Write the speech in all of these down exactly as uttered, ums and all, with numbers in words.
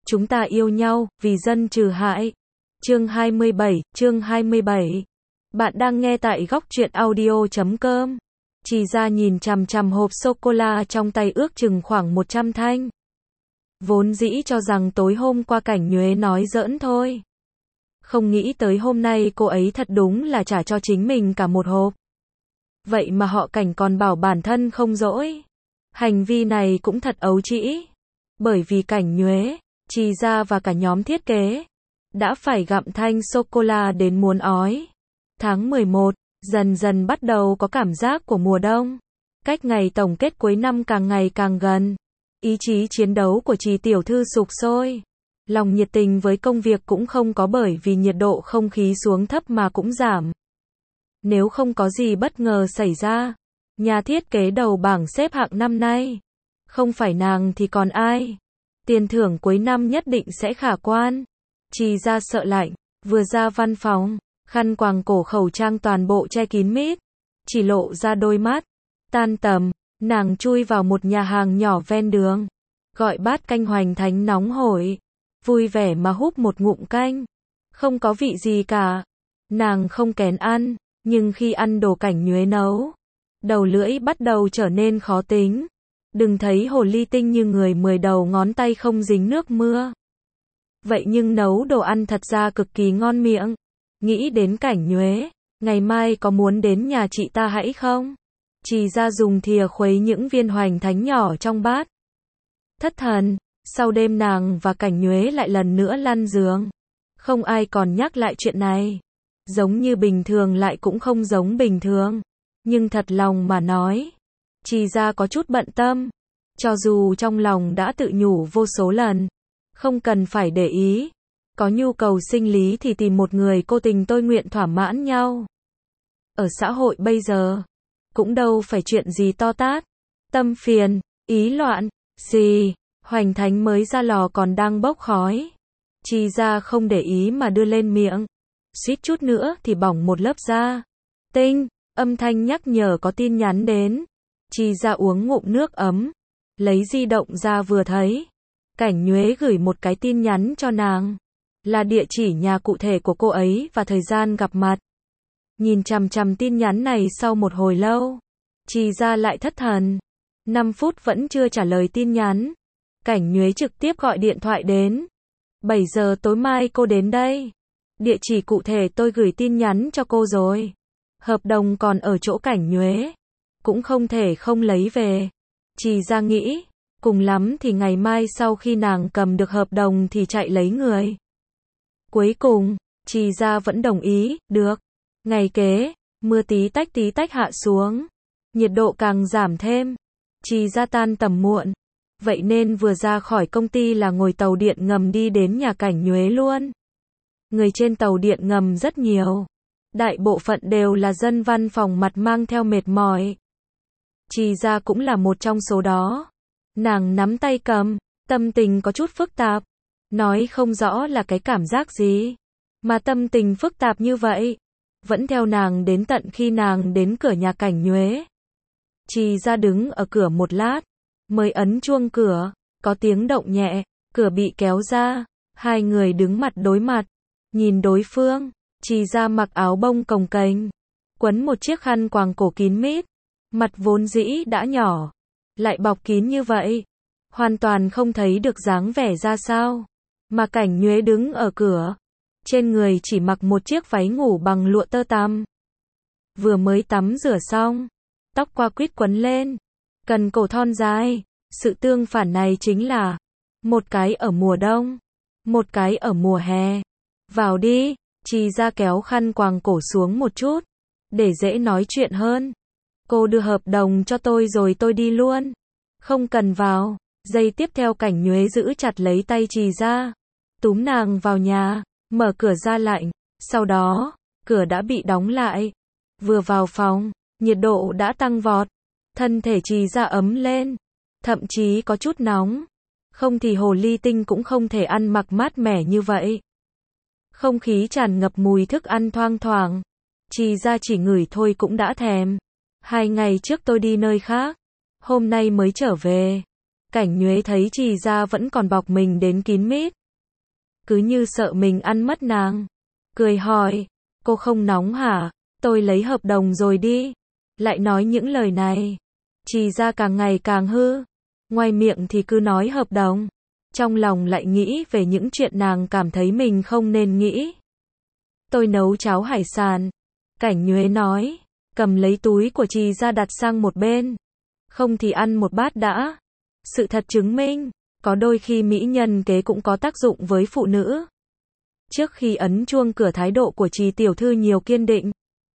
Chúng ta yêu nhau, vì dân trừ hại. Chương hai mươi bảy, chương hai mươi bảy. Bạn đang nghe tại góc truyện audio chấm com. Trì Gia nhìn chằm chằm hộp sô-cô-la trong tay ước chừng khoảng một trăm thanh. Vốn dĩ cho rằng tối hôm qua Cảnh Nhuế nói giỡn thôi. Không nghĩ tới hôm nay cô ấy thật đúng là trả cho chính mình cả một hộp. Vậy mà họ Cảnh còn bảo bản thân không dỗi. Hành vi này cũng thật ấu trĩ. Bởi vì Cảnh Nhuế, Trì Gia và cả nhóm thiết kế đã phải gặm thanh sô-cô-la đến muốn ói. Tháng mười một, dần dần bắt đầu có cảm giác của mùa đông. Cách ngày tổng kết cuối năm càng ngày càng gần. Ý chí chiến đấu của Trì tiểu thư sục sôi. Lòng nhiệt tình với công việc cũng không có bởi vì nhiệt độ không khí xuống thấp mà cũng giảm. Nếu không có gì bất ngờ xảy ra, nhà thiết kế đầu bảng xếp hạng năm nay, không phải nàng thì còn ai. Tiền thưởng cuối năm nhất định sẽ khả quan. Trì Gia sợ lạnh, vừa ra văn phòng, khăn quàng cổ khẩu trang toàn bộ che kín mít, chỉ lộ ra đôi mắt. Tan tầm, nàng chui vào một nhà hàng nhỏ ven đường, gọi bát canh hoành thánh nóng hổi, vui vẻ mà húp một ngụm canh. Không có vị gì cả. Nàng không kén ăn, nhưng khi ăn đồ Cảnh Nhuế nấu, đầu lưỡi bắt đầu trở nên khó tính. Đừng thấy hồ ly tinh như người mười đầu ngón tay không dính nước mưa. Vậy nhưng nấu đồ ăn thật ra cực kỳ ngon miệng. Nghĩ đến Cảnh Nhuế, ngày mai có muốn đến nhà chị ta hãy không? Trì Gia dùng thìa khuấy những viên hoành thánh nhỏ trong bát. Thất thần, sau đêm nàng và Cảnh Nhuế lại lần nữa lăn giường. Không ai còn nhắc lại chuyện này. Giống như bình thường lại cũng không giống bình thường. Nhưng thật lòng mà nói, Trì Gia có chút bận tâm. Cho dù trong lòng đã tự nhủ vô số lần, không cần phải để ý. Có nhu cầu sinh lý thì tìm một người cô tình tôi nguyện thỏa mãn nhau. Ở xã hội bây giờ, cũng đâu phải chuyện gì to tát. Tâm phiền, ý loạn, gì, hoành thánh mới ra lò còn đang bốc khói. Trì Gia không để ý mà đưa lên miệng. Suýt chút nữa thì bỏng một lớp da. Tinh, âm thanh nhắc nhở có tin nhắn đến. Trì Gia uống ngụm nước ấm, lấy di động ra vừa thấy. Cảnh Nhuế gửi một cái tin nhắn cho nàng. Là địa chỉ nhà cụ thể của cô ấy và thời gian gặp mặt. Nhìn chằm chằm tin nhắn này sau một hồi lâu, Trì Gia lại thất thần. năm phút vẫn chưa trả lời tin nhắn. Cảnh Nhuế trực tiếp gọi điện thoại đến. bảy giờ tối mai cô đến đây. Địa chỉ cụ thể tôi gửi tin nhắn cho cô rồi. Hợp đồng còn ở chỗ Cảnh Nhuế. Cũng không thể không lấy về. Trì Gia nghĩ, cùng lắm thì ngày mai sau khi nàng cầm được hợp đồng thì chạy lấy người. Cuối cùng, Trì Gia vẫn đồng ý, được. Ngày kế, mưa tí tách tí tách hạ xuống. Nhiệt độ càng giảm thêm. Trì Gia tan tầm muộn. Vậy nên vừa ra khỏi công ty là ngồi tàu điện ngầm đi đến nhà Cảnh Nhuế luôn. Người trên tàu điện ngầm rất nhiều. Đại bộ phận đều là dân văn phòng mặt mang theo mệt mỏi. Trì Gia cũng là một trong số đó. Nàng nắm tay cầm, tâm tình có chút phức tạp. Nói không rõ là cái cảm giác gì. Mà tâm tình phức tạp như vậy, vẫn theo nàng đến tận khi nàng đến cửa nhà Cảnh Nhuế. Trì Gia đứng ở cửa một lát, mới ấn chuông cửa, có tiếng động nhẹ, cửa bị kéo ra, hai người đứng mặt đối mặt, nhìn đối phương. Trì Gia mặc áo bông cồng kềnh, quấn một chiếc khăn quàng cổ kín mít, mặt vốn dĩ đã nhỏ, lại bọc kín như vậy, hoàn toàn không thấy được dáng vẻ ra sao. Mà Cảnh Nhuế đứng ở cửa, trên người chỉ mặc một chiếc váy ngủ bằng lụa tơ tằm. Vừa mới tắm rửa xong, tóc qua quýt quấn lên, cần cổ thon dài. Sự tương phản này chính là một cái ở mùa đông, một cái ở mùa hè. Vào đi. Trì Gia kéo khăn quàng cổ xuống một chút, để dễ nói chuyện hơn. Cô đưa hợp đồng cho tôi rồi tôi đi luôn. Không cần vào. Giây tiếp theo Cảnh Nhuế giữ chặt lấy tay Trì Gia, túm nàng vào nhà, mở cửa ra lạnh. Sau đó, cửa đã bị đóng lại. Vừa vào phòng, nhiệt độ đã tăng vọt. Thân thể Trì Gia ấm lên, thậm chí có chút nóng. Không thì hồ ly tinh cũng không thể ăn mặc mát mẻ như vậy. Không khí tràn ngập mùi thức ăn thoang thoảng. Trì Gia chỉ ngửi thôi cũng đã thèm. Hai ngày trước tôi đi nơi khác, hôm nay mới trở về. Cảnh Nhuế thấy Trì Gia vẫn còn bọc mình đến kín mít, cứ như sợ mình ăn mất nàng. Cười hỏi, cô không nóng hả? Tôi lấy hợp đồng rồi đi. Lại nói những lời này. Trì Gia càng ngày càng hư. Ngoài miệng thì cứ nói hợp đồng. Trong lòng lại nghĩ về những chuyện nàng cảm thấy mình không nên nghĩ. Tôi nấu cháo hải sản. Cảnh Nhuế nói, cầm lấy túi của Trì Gia đặt sang một bên. Không thì ăn một bát đã. Sự thật chứng minh, có đôi khi mỹ nhân kế cũng có tác dụng với phụ nữ. Trước khi ấn chuông cửa thái độ của Trì tiểu thư nhiều kiên định.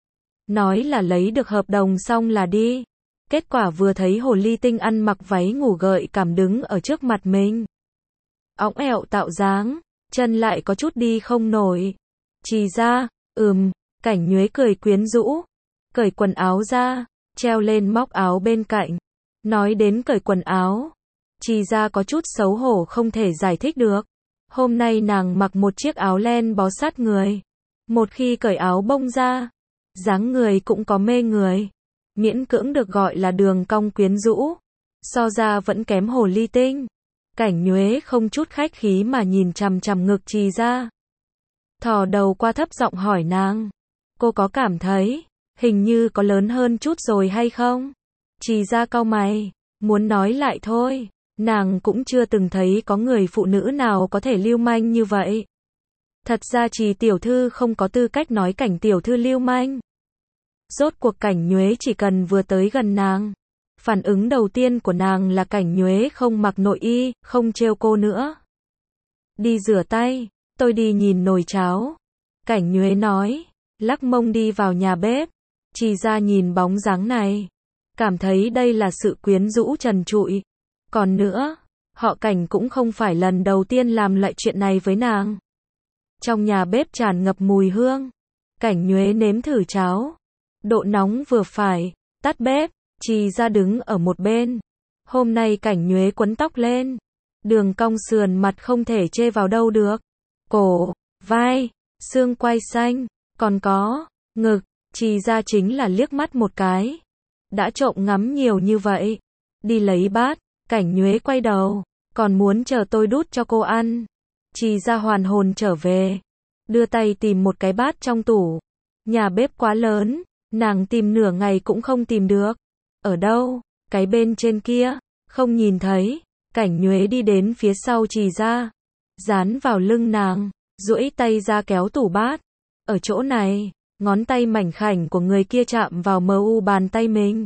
Nói là lấy được hợp đồng xong là đi. Kết quả vừa thấy hồ ly tinh ăn mặc váy ngủ gợi cảm đứng ở trước mặt mình. Õng ẹo tạo dáng, chân lại có chút đi không nổi. Trì Gia, ừm, Cảnh Nhuế cười quyến rũ. Cởi quần áo ra, treo lên móc áo bên cạnh. Nói đến cởi quần áo, Trì Gia có chút xấu hổ không thể giải thích được. Hôm nay nàng mặc một chiếc áo len bó sát người. Một khi cởi áo bông ra, dáng người cũng có mê người. Miễn cưỡng được gọi là đường cong quyến rũ. So ra vẫn kém hồ ly tinh. Cảnh Nhuế không chút khách khí mà nhìn chằm chằm ngực Trì Gia. Thò đầu qua thấp giọng hỏi nàng. Cô có cảm thấy, hình như có lớn hơn chút rồi hay không? Trì Gia cau mày, muốn nói lại thôi. Nàng cũng chưa từng thấy có người phụ nữ nào có thể lưu manh như vậy. Thật ra Trì tiểu thư không có tư cách nói Cảnh tiểu thư lưu manh. Rốt cuộc Cảnh Nhuế chỉ cần vừa tới gần nàng. Phản ứng đầu tiên của nàng là Cảnh Nhuế không mặc nội y, không trêu cô nữa. Đi rửa tay, tôi đi nhìn nồi cháo. Cảnh Nhuế nói, lắc mông đi vào nhà bếp. Trì Gia nhìn bóng dáng này. Cảm thấy đây là sự quyến rũ trần trụi. Còn nữa, họ Cảnh cũng không phải lần đầu tiên làm loại chuyện này với nàng. Trong nhà bếp tràn ngập mùi hương. Cảnh Nhuế nếm thử cháo. Độ nóng vừa phải, tắt bếp. Trì Gia đứng ở một bên. Hôm nay Cảnh Nhuế quấn tóc lên. Đường cong sườn mặt không thể chê vào đâu được. Cổ, vai, xương quai xanh, còn có ngực. Trì Gia chính là liếc mắt một cái. Đã trộm ngắm nhiều như vậy. Đi lấy bát. Cảnh Nhuế quay đầu. Còn muốn chờ tôi đút cho cô ăn. Trì Gia hoàn hồn trở về. Đưa tay tìm một cái bát trong tủ. Nhà bếp quá lớn. Nàng tìm nửa ngày cũng không tìm được. Ở đâu? Cái bên trên kia. Không nhìn thấy. Cảnh Nhuế đi đến phía sau Trì Gia. Dán vào lưng nàng. Duỗi tay ra kéo tủ bát. Ở chỗ này. Ngón tay mảnh khảnh của người kia chạm vào mờ u bàn tay mình.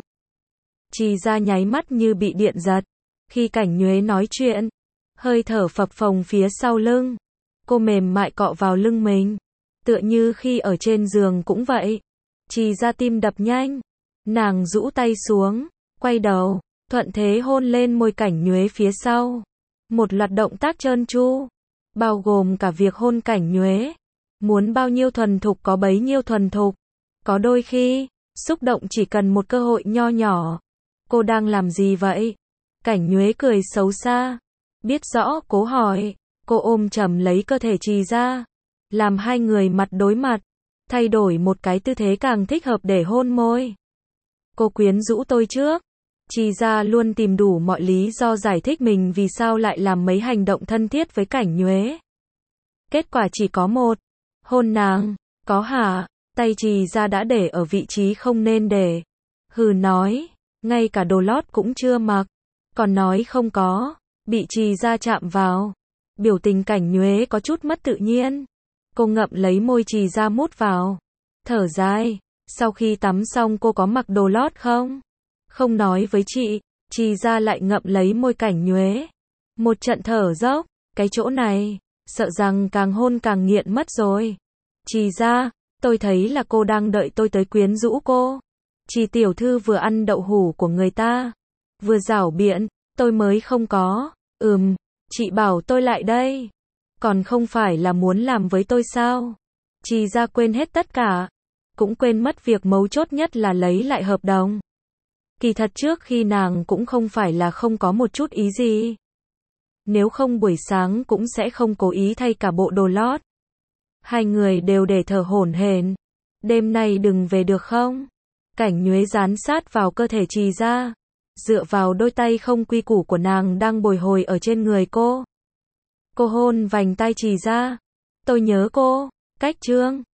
Trì Gia nháy mắt như bị điện giật. Khi Cảnh Nhuế nói chuyện. Hơi thở phập phồng phía sau lưng. Cô mềm mại cọ vào lưng mình. Tựa như khi ở trên giường cũng vậy. Trì Gia tim đập nhanh. Nàng rũ tay xuống. Quay đầu. Thuận thế hôn lên môi Cảnh Nhuế phía sau. Một loạt động tác trơn tru. Bao gồm cả việc hôn Cảnh Nhuế. Muốn bao nhiêu thuần thục có bấy nhiêu thuần thục. Có đôi khi, xúc động chỉ cần một cơ hội nho nhỏ. Cô đang làm gì vậy? Cảnh Nhuế cười xấu xa. Biết rõ cố hỏi. Cô ôm chầm lấy cơ thể Trì Gia. Làm hai người mặt đối mặt. Thay đổi một cái tư thế càng thích hợp để hôn môi. Cô quyến rũ tôi trước. Trì Gia luôn tìm đủ mọi lý do giải thích mình vì sao lại làm mấy hành động thân thiết với Cảnh Nhuế. Kết quả chỉ có một. Hôn nàng. Có hả? Tay Trì Gia đã để ở vị trí không nên để. Hừ nói. Ngay cả đồ lót cũng chưa mặc. Còn nói không có. Bị Trì Gia chạm vào. Biểu tình Cảnh Nhuế có chút mất tự nhiên. Cô ngậm lấy môi Trì Gia mút vào. Thở dài. Sau khi tắm xong cô có mặc đồ lót không? Không nói với chị. Trì Gia lại ngậm lấy môi Cảnh Nhuế. Một trận thở dốc. Cái chỗ này. Sợ rằng càng hôn càng nghiện mất rồi. Trì Gia. Tôi thấy là cô đang đợi tôi tới quyến rũ cô. Trì tiểu thư vừa ăn đậu hủ của người ta. Vừa giảo biện. Tôi mới không có. Ừm. Chị bảo tôi lại đây. Còn không phải là muốn làm với tôi sao? Trì Gia quên hết tất cả. Cũng quên mất việc mấu chốt nhất là lấy lại hợp đồng. Kỳ thật trước khi nàng cũng không phải là không có một chút ý gì. Nếu không buổi sáng cũng sẽ không cố ý thay cả bộ đồ lót. Hai người đều để thở hổn hển. Đêm nay đừng về được không? Cảnh Nhuế dán sát vào cơ thể Trì Gia. Dựa vào đôi tay không quy củ của nàng đang bồi hồi ở trên người cô. Cô hôn vành tay Trì ra. Tôi nhớ cô. Cách chương